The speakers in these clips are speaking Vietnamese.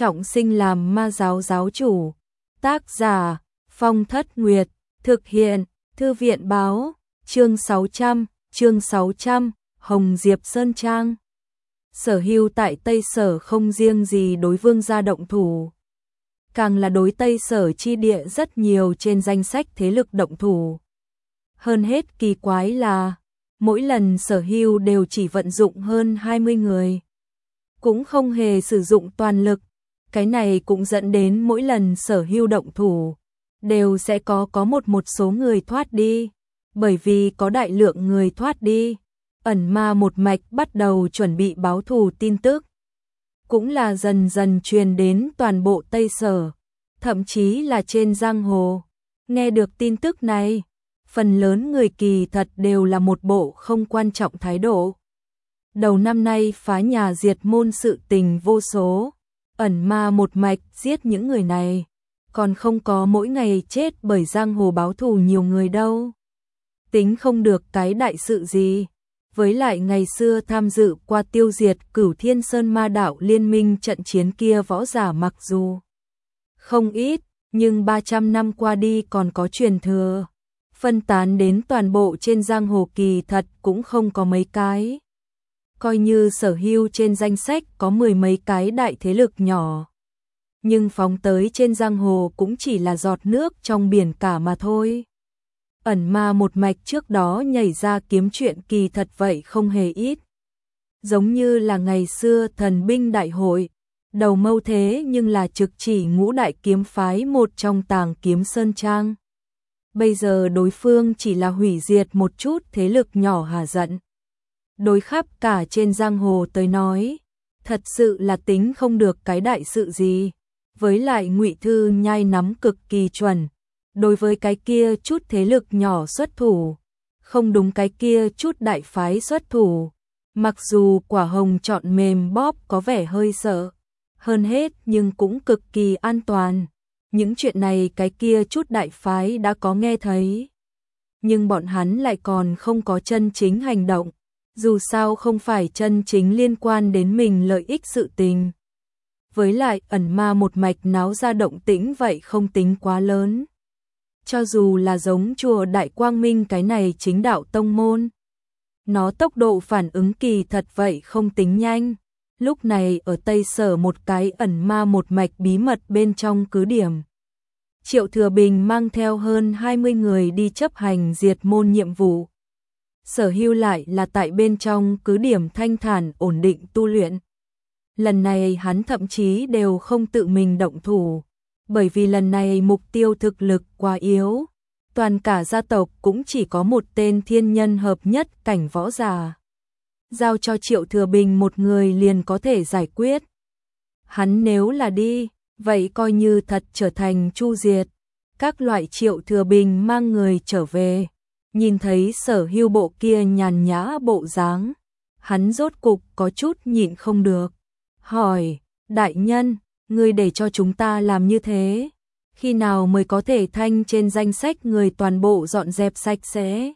trọng sinh làm ma giáo giáo chủ. Tác giả Phong Thất Nguyệt. Thực hiện Thư viện báo. Chương 600, Hồng Diệp Sơn Trang. Sở Hưu tại Tây Sở không riêng gì đối Vương gia động thủ, càng là đối Tây Sở chi địa rất nhiều trên danh sách thế lực động thủ. Hơn hết kỳ quái là, mỗi lần Sở Hưu đều chỉ vận dụng hơn 20 người, cũng không hề sử dụng toàn lực. Cái này cũng dẫn đến mỗi lần Sở Hưu động thủ, đều sẽ có một số người thoát đi. Bởi vì có đại lượng người thoát đi, ẩn ma một mạch bắt đầu chuẩn bị báo thù. Tin tức cũng là dần dần truyền đến toàn bộ Tây Sở, thậm chí là trên giang hồ. Nghe được tin tức này, phần lớn người kỳ thật đều là một bộ không quan trọng thái độ. Đầu năm nay phá nhà diệt môn sự tình vô số, ẩn ma một mạch giết những người này, còn không có mỗi ngày chết bởi giang hồ báo thù nhiều người đâu. Tính không được cái đại sự gì. Với lại ngày xưa tham dự qua tiêu diệt Cửu Thiên Sơn Ma Đạo liên minh trận chiến kia võ giả mặc dù không ít, nhưng 300 năm qua đi còn có truyền thừa, phân tán đến toàn bộ trên giang hồ kỳ thật cũng không có mấy cái. Coi như Sở Hưu trên danh sách có 10 mấy cái đại thế lực nhỏ, nhưng phóng tới trên giang hồ cũng chỉ là giọt nước trong biển cả mà thôi. Ẩn ma một mạch trước đó nhảy ra kiếm chuyện kỳ thật vậy không hề ít. Giống như là ngày xưa thần binh đại hội, đầu mâu thế nhưng là trực chỉ ngũ đại kiếm phái một trong Tàng Kiếm Sơn Trang. Bây giờ đối phương chỉ là hủy diệt một chút thế lực nhỏ hà giận. Đối khắp cả trên giang hồ tới nói, thật sự là tính không được cái đại sự gì. Với lại Ngụy Thư Nhai nắm cực kỳ chuẩn. Đối với cái kia chút thế lực nhỏ xuất thủ, không đúng cái kia chút đại phái xuất thủ. Mặc dù quả hồng chọn mềm bóp có vẻ hơi sợ, hơn hết nhưng cũng cực kỳ an toàn. Những chuyện này cái kia chút đại phái đã có nghe thấy, nhưng bọn hắn lại còn không có chân chính hành động. Dù sao không phải chân chính liên quan đến mình lợi ích sự tình. Với lại ẩn ma một mạch náo ra động tĩnh vậy không tính quá lớn. Cho dù là giống chùa Đại Quang Minh cái này chính đạo tông môn, nó tốc độ phản ứng kỳ thật vậy không tính nhanh. Lúc này ở Tây Sở một cái ẩn ma một mạch bí mật bên trong cứ điểm, Triệu Thừa Bình mang theo hơn 20 người đi chấp hành diệt môn nhiệm vụ. Sở Hưu lại là tại bên trong cứ điểm thanh thản ổn định tu luyện. Lần này hắn thậm chí đều không tự mình động thủ, bởi vì lần này mục tiêu thực lực quá yếu. Toàn cả gia tộc cũng chỉ có một tên thiên nhân hợp nhất cảnh võ giả. Giao cho Triệu Thừa Bình một người liền có thể giải quyết. Hắn nếu là đi, vậy coi như thật trở thành chu diệt. Các loại Triệu Thừa Bình mang người trở về, nhìn thấy Sở Hưu bộ kia nhàn nhã bộ dáng, hắn rốt cục có chút nhịn không được. Hỏi, đại nhân, ngươi để cho chúng ta làm như thế, khi nào mới có thể thanh trên danh sách người toàn bộ dọn dẹp sạch sẽ?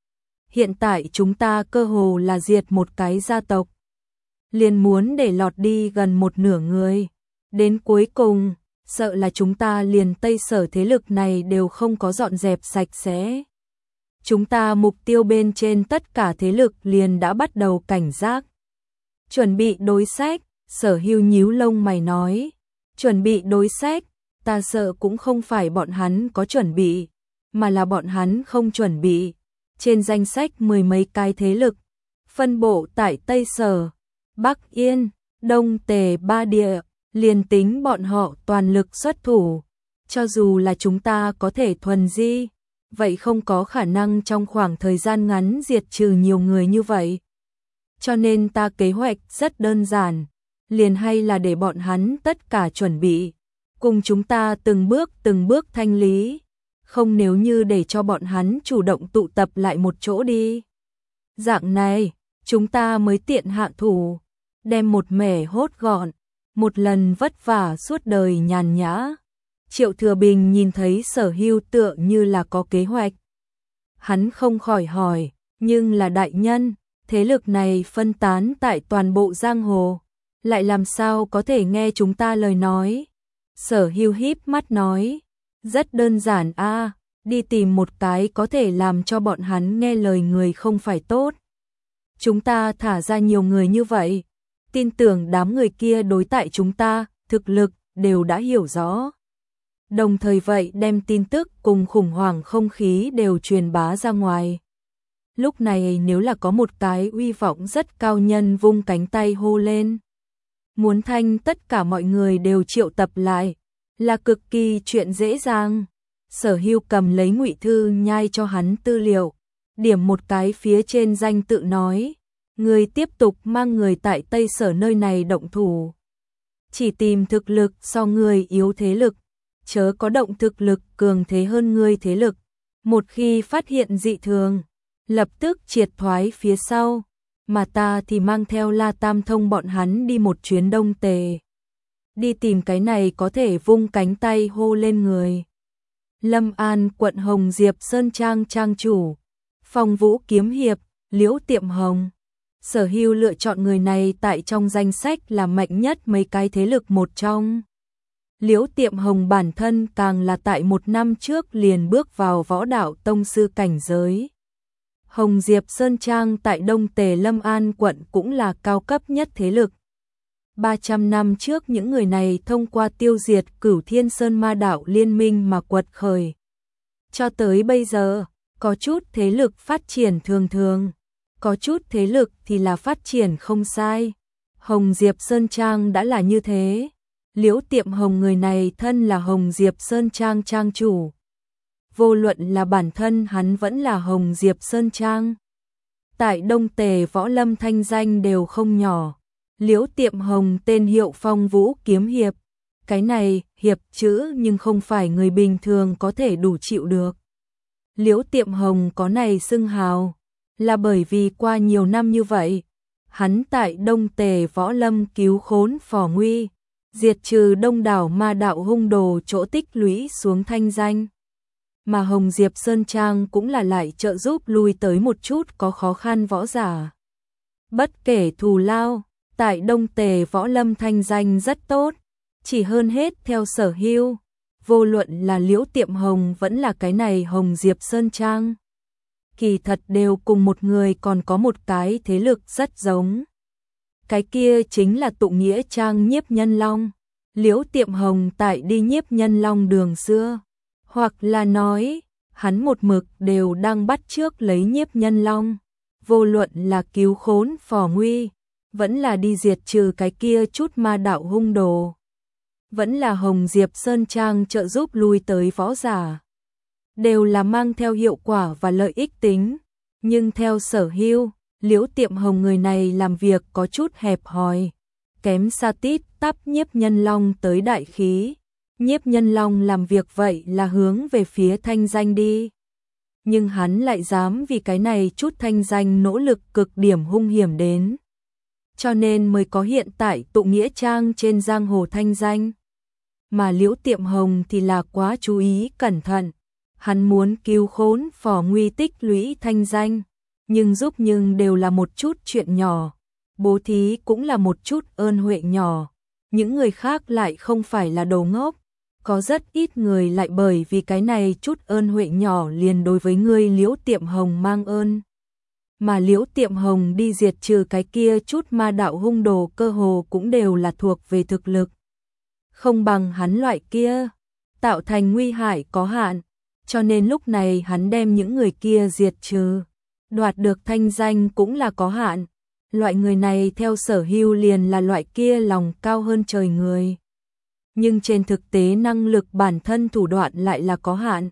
Hiện tại chúng ta cơ hồ là diệt một cái gia tộc, liền muốn để lọt đi gần một nửa người. Đến cuối cùng, sợ là chúng ta liền Tây Sở thế lực này đều không có dọn dẹp sạch sẽ. Chúng ta mục tiêu bên trên tất cả thế lực liền đã bắt đầu cảnh giác, chuẩn bị đối sách. Sở Hưu nhíu lông mày nói, chuẩn bị đối sách, ta sợ cũng không phải bọn hắn có chuẩn bị, mà là bọn hắn không chuẩn bị. Trên danh sách 10 mấy cái thế lực, phân bộ tại Tây Sở, Bắc Yên, Đông Tề ba địa, liền tính bọn họ toàn lực xuất thủ, cho dù là chúng ta có thể thuần di, vậy không có khả năng trong khoảng thời gian ngắn diệt trừ nhiều người như vậy. Cho nên ta kế hoạch rất đơn giản, liền hay là để bọn hắn tất cả chuẩn bị, cùng chúng ta từng bước thanh lý, không nếu như để cho bọn hắn chủ động tụ tập lại một chỗ đi. Dạng này, chúng ta mới tiện hạ thủ, đem một mẻ hốt gọn, một lần vất vả suốt đời nhàn nhã. Triệu Thừa Bình nhìn thấy Sở Hưu tựa như là có kế hoạch. Hắn không khỏi hỏi, nhưng là đại nhân, thế lực này phân tán tại toàn bộ giang hồ, lại làm sao có thể nghe chúng ta lời nói. Sở Hưu híp mắt nói, rất đơn giản a, đi tìm một cái có thể làm cho bọn hắn nghe lời người không phải tốt. Chúng ta thả ra nhiều người như vậy, tin tưởng đám người kia đối tại chúng ta, thực lực đều đã hiểu rõ. Đồng thời vậy đem tin tức cùng khủng hoảng không khí đều truyền bá ra ngoài. Lúc này nếu là có một cái uy vọng rất cao nhân vung cánh tay hô lên, muốn thanh tất cả mọi người đều triệu tập lại, là cực kỳ chuyện dễ dàng. Sở Hưu cầm lấy ngụy thư nhai cho hắn tư liệu, điểm một cái phía trên danh tự nói, người tiếp tục mang người tại Tây Sở nơi này động thủ. Chỉ tìm thực lực so người yếu thế lực, chớ có động thực lực cường thế hơn người thế lực. Một khi phát hiện dị thường, lập tức triệt thoái phía sau, mà ta thì mang theo La Tam Thông bọn hắn đi một chuyến Đông Tề. Đi tìm cái này có thể vung cánh tay hô lên người. Lâm An quận Hồng Diệp Sơn Trang trang chủ, Phong Vũ kiếm hiệp, Liễu Tiệm Hồng. Sở Hưu lựa chọn người này tại trong danh sách là mạnh nhất mấy cái thế lực một trong. Liễu Tiệm Hồng bản thân càng là tại một năm trước liền bước vào võ đạo tông sư cảnh giới. Hồng Diệp Sơn Trang tại Đông Tề Lâm An quận cũng là cao cấp nhất thế lực. 300 năm trước những người này thông qua tiêu diệt Cửu Thiên Sơn Ma đạo liên minh mà quật khởi. Cho tới bây giờ, có chút thế lực phát triển thường thường, có chút thế lực thì là phát triển không sai. Hồng Diệp Sơn Trang đã là như thế. Liễu Tiệm Hồng người này thân là Hồng Diệp Sơn Trang trang chủ. Vô luận là bản thân hắn vẫn là Hồng Diệp Sơn Trang. Tại Đông Tề võ lâm thanh danh đều không nhỏ. Liễu Tiệm Hồng tên hiệu Phong Vũ kiếm hiệp. Cái này, hiệp chữ nhưng không phải người bình thường có thể đủ chịu được. Liễu Tiệm Hồng có này xưng hào, là bởi vì qua nhiều năm như vậy, hắn tại Đông Tề võ lâm cứu khốn phò nguy, diệt trừ đông đảo ma đạo hung đồ chỗ tích lũy xuống thanh danh. Mà Hồng Diệp Sơn Trang cũng là lại trợ giúp lui tới một chút có khó khăn võ giả. Bất kể thù lao, tại Đông Tề võ lâm thanh danh rất tốt, chỉ hơn hết theo Sở Hưu, vô luận là Liễu Tiệm Hồng vẫn là cái này Hồng Diệp Sơn Trang. Kỳ thật đều cùng một người còn có một cái thế lực rất giống. Cái kia chính là tụ nghĩa trang Nhiếp Nhân Long. Liễu Tiệm Hồng tại đi Nhiếp Nhân Long đường xưa, hoặc là nói, hắn một mực đều đang bắt chước lấy Nhiếp Nhân Long, vô luận là cứu khốn phò nguy, vẫn là đi diệt trừ cái kia chút ma đạo hung đồ, vẫn là Hồng Diệp Sơn Trang trợ giúp lui tới võ giả, đều là mang theo hiệu quả và lợi ích tính. Nhưng theo Sở Hưu, Liễu Tiệm Hồng người này làm việc có chút hẹp hòi, kém xa tít tắp Nhiếp Nhân Long tới đại khí. Nhiếp Nhân Long làm việc vậy là hướng về phía thanh danh đi. Nhưng hắn lại dám vì cái này chút thanh danh nỗ lực cực điểm hung hiểm đến. Cho nên mới có hiện tại tụ nghĩa trang trên giang hồ thanh danh. Mà Liễu Tiệm Hồng thì là quá chú ý cẩn thận. Hắn muốn cứu khốn phò nguy tích lũy thanh danh, nhưng giúp nhưng đều là một chút chuyện nhỏ. Bố thí cũng là một chút ơn huệ nhỏ. Những người khác lại không phải là đồ ngốc. Có rất ít người lại bởi vì cái này chút ơn huệ nhỏ liền đối với ngươi Liễu Tiệm Hồng mang ơn. Mà Liễu Tiệm Hồng đi diệt trừ cái kia chút ma đạo hung đồ cơ hồ cũng đều là thuộc về thực lực. Không bằng hắn loại kia, tạo thành nguy hại có hạn, cho nên lúc này hắn đem những người kia diệt trừ, đoạt được thanh danh cũng là có hạn. Loại người này theo Sở Hưu liền là loại kia lòng cao hơn trời người. Nhưng trên thực tế năng lực bản thân thủ đoạn lại là có hạn.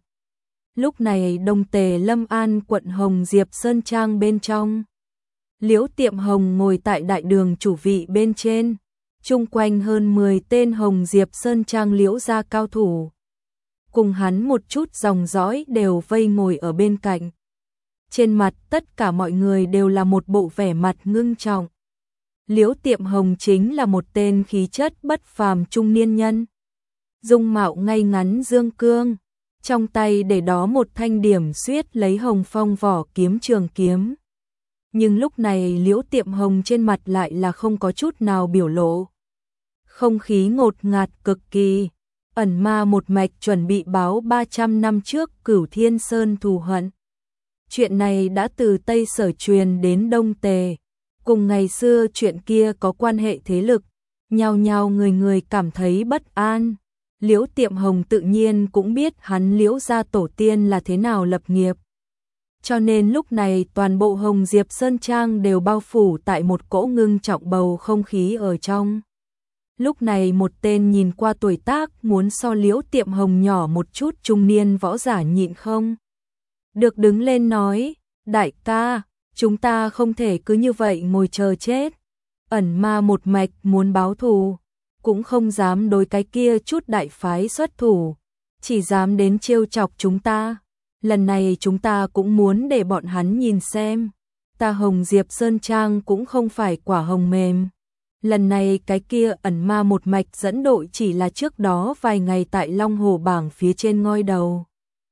Lúc này Đông Tề Lâm An quận Hồng Diệp Sơn Trang bên trong. Liễu Tiệm Hồng ngồi tại đại đường chủ vị bên trên, chung quanh hơn 10 tên Hồng Diệp Sơn Trang Liễu gia cao thủ. Cùng hắn một chút dòng dõi đều vây ngồi ở bên cạnh. Trên mặt tất cả mọi người đều là một bộ vẻ mặt ngưng trọng. Liễu Tiệm Hồng chính là một tên khí chất bất phàm trung niên nhân. Dung mạo ngay ngắn dương cương, trong tay để đó một thanh điểm xuyết lấy hồng phong vỏ kiếm trường kiếm. Nhưng lúc này Liễu Tiệm Hồng trên mặt lại là không có chút nào biểu lộ. Không khí ngột ngạt cực kỳ. Ẩn ma một mạch chuẩn bị báo 300 năm trước Cửu Thiên Sơn thù hận. Chuyện này đã từ Tây Sở truyền đến Đông Tề. Cùng ngày xưa chuyện kia có quan hệ thế lực. Nhao nhao người người cảm thấy bất an. Liễu Tiệm Hồng tự nhiên cũng biết hắn Liễu gia tổ tiên là thế nào lập nghiệp. Cho nên lúc này toàn bộ Hồng Diệp Sơn Trang đều bao phủ tại một cỗ ngưng trọng bầu không khí ở trong. Lúc này một tên nhìn qua tuổi tác muốn so Liễu Tiệm Hồng nhỏ một chút trung niên võ giả nhịn không được đứng lên nói, đại ca, chúng ta không thể cứ như vậy ngồi chờ chết. Ẩn ma một mạch muốn báo thù, cũng không dám đối cái kia chút đại phái xuất thủ, chỉ dám đến trêu chọc chúng ta. Lần này chúng ta cũng muốn để bọn hắn nhìn xem, ta Hồng Diệp Sơn Trang cũng không phải quả hồng mềm. Lần này cái kia ẩn ma một mạch dẫn đội chỉ là trước đó vài ngày tại Long Hồ bảng phía trên ngoi đầu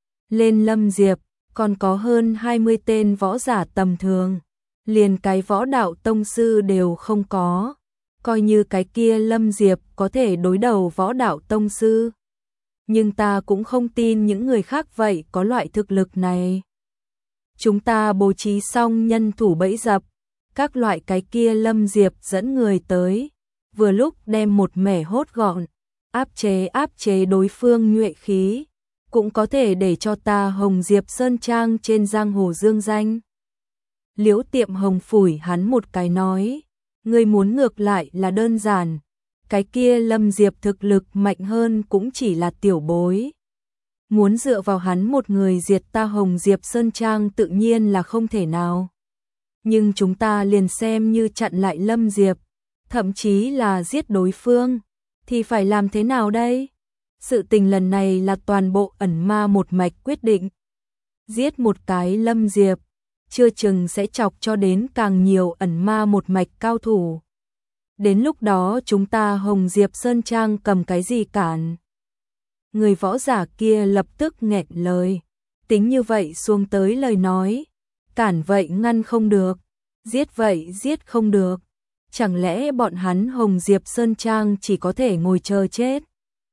lên Lâm Diệp, còn có hơn 20 tên võ giả tầm thường, liền cái võ đạo tông sư đều không có, coi như cái kia Lâm Diệp có thể đối đầu võ đạo tông sư. Nhưng ta cũng không tin những người khác vậy có loại thực lực này. Chúng ta bố trí xong nhân thủ bẫy dập, các loại cái kia Lâm Diệp dẫn người tới, vừa lúc đem một mẻ hốt gọn, áp chế đối phương nhuệ khí, cũng có thể để cho ta Hồng Diệp Sơn Trang trên giang hồ dương danh. Liễu Tiệm Hồng phủi hắn một cái nói, ngươi muốn ngược lại là đơn giản, cái kia Lâm Diệp thực lực mạnh hơn cũng chỉ là tiểu bối. Muốn dựa vào hắn một người diệt ta Hồng Diệp Sơn Trang tự nhiên là không thể nào. Nhưng chúng ta liền xem như chặn lại Lâm Diệp, thậm chí là giết đối phương, thì phải làm thế nào đây? Sự tình lần này là toàn bộ ẩn ma một mạch quyết định. Giết một cái Lâm Diệp, chưa chừng sẽ chọc cho đến càng nhiều ẩn ma một mạch cao thủ. Đến lúc đó chúng ta Hồng Diệp Sơn Trang cầm cái gì cản? Người võ giả kia lập tức nghẹn lời. Tính như vậy xuống tới lời nói. Cản vậy ngăn không được. Giết vậy giết không được. Chẳng lẽ bọn hắn Hồng Diệp Sơn Trang chỉ có thể ngồi chờ chết?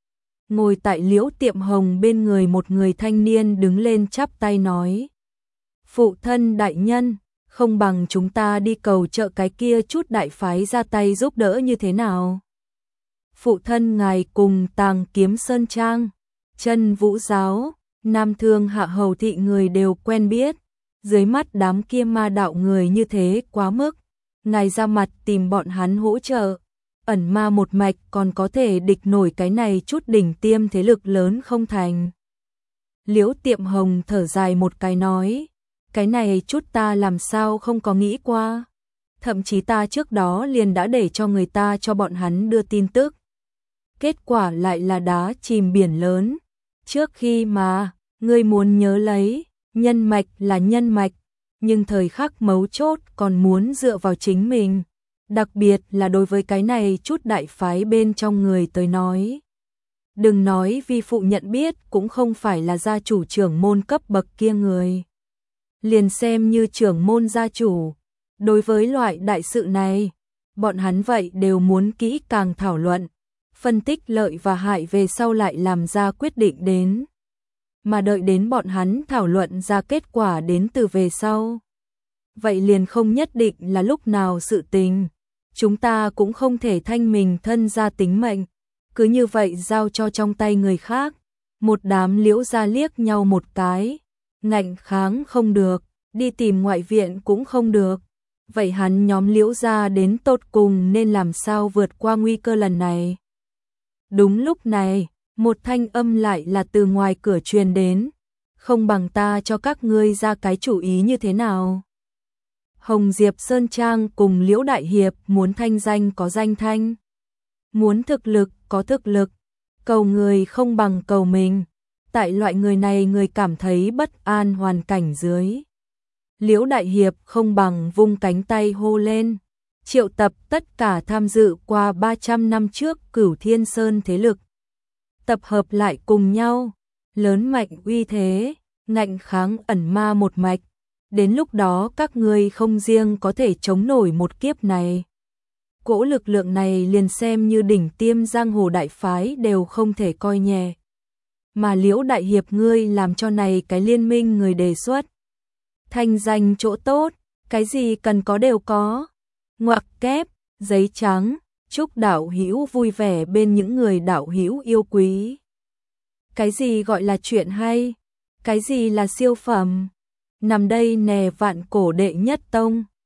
Ngồi tại Liễu Tiệm Hồng bên người một người thanh niên đứng lên chắp tay nói. Phụ thân đại nhân, không bằng chúng ta đi cầu trợ cái kia chút đại phái ra tay giúp đỡ như thế nào? Phụ thân ngài cùng Tàng Kiếm Sơn Trang, Chân Vũ Giáo, Nam Thương Hạ Hầu thị người đều quen biết, dưới mắt đám kia ma đạo người như thế quá mức, ngài ra mặt tìm bọn hắn hỗ trợ, ẩn ma một mạch còn có thể địch nổi cái này chút đỉnh tiêm thế lực lớn không thành. Liễu Tiệm Hồng thở dài một cái nói, cái này chút ta làm sao không có nghĩ qua, thậm chí ta trước đó liền đã để cho người ta cho bọn hắn đưa tin tức. Kết quả lại là đá chìm biển lớn. Trước khi mà, ngươi muốn nhớ lấy, nhân mạch là nhân mạch, nhưng thời khắc mấu chốt còn muốn dựa vào chính mình. Đặc biệt là đối với cái này chút đại phái bên trong người tới nói. Đừng nói vi phụ nhận biết cũng không phải là gia chủ trưởng môn cấp bậc kia người. Liền xem như trưởng môn gia chủ. Đối với loại đại sự này, bọn hắn vậy đều muốn kỹ càng thảo luận. Phân tích lợi và hại về sau lại làm ra quyết định đến. Mà đợi đến bọn hắn thảo luận ra kết quả đến từ về sau. Vậy liền không nhất định là lúc nào sự tình. Chúng ta cũng không thể thanh mình thân ra tính mệnh. Cứ như vậy giao cho trong tay người khác. Một đám Liễu gia liếc nhau một cái. Ngạnh kháng không được, đi tìm ngoại viện cũng không được. Vậy hắn nhóm Liễu gia đến tột cùng nên làm sao vượt qua nguy cơ lần này? Đúng lúc này, một thanh âm lại là từ ngoài cửa truyền đến. Không bằng ta cho các ngươi ra cái chủ ý như thế nào? Hồng Diệp Sơn Trang cùng Liễu Đại Hiệp muốn thanh danh có danh thanh. Muốn thực lực có thực lực. Cầu người không bằng cầu mình. Tại loại người này người cảm thấy bất an hoàn cảnh dưới. Liễu Đại Hiệp không bằng vung cánh tay hô lên. Triệu tập tất cả tham dự qua 300 năm trước Cửu Thiên Sơn thế lực. Tập hợp lại cùng nhau, lớn mạnh uy thế, ngạnh kháng ẩn ma một mạch. Đến lúc đó các ngươi không riêng có thể chống nổi một kiếp này. Cỗ lực lượng này liền xem như đỉnh tiêm giang hồ đại phái đều không thể coi nhẹ. Mà Liễu đại hiệp ngươi làm cho này cái liên minh người đề xuất. Thành danh chỗ tốt, cái gì cần có đều có. Ngoặc kép, giấy trắng, chúc đạo hữu vui vẻ bên những người đạo hữu yêu quý. Cái gì gọi là chuyện hay? Cái gì là siêu phẩm? Nằm đây nè vạn cổ đệ nhất tông.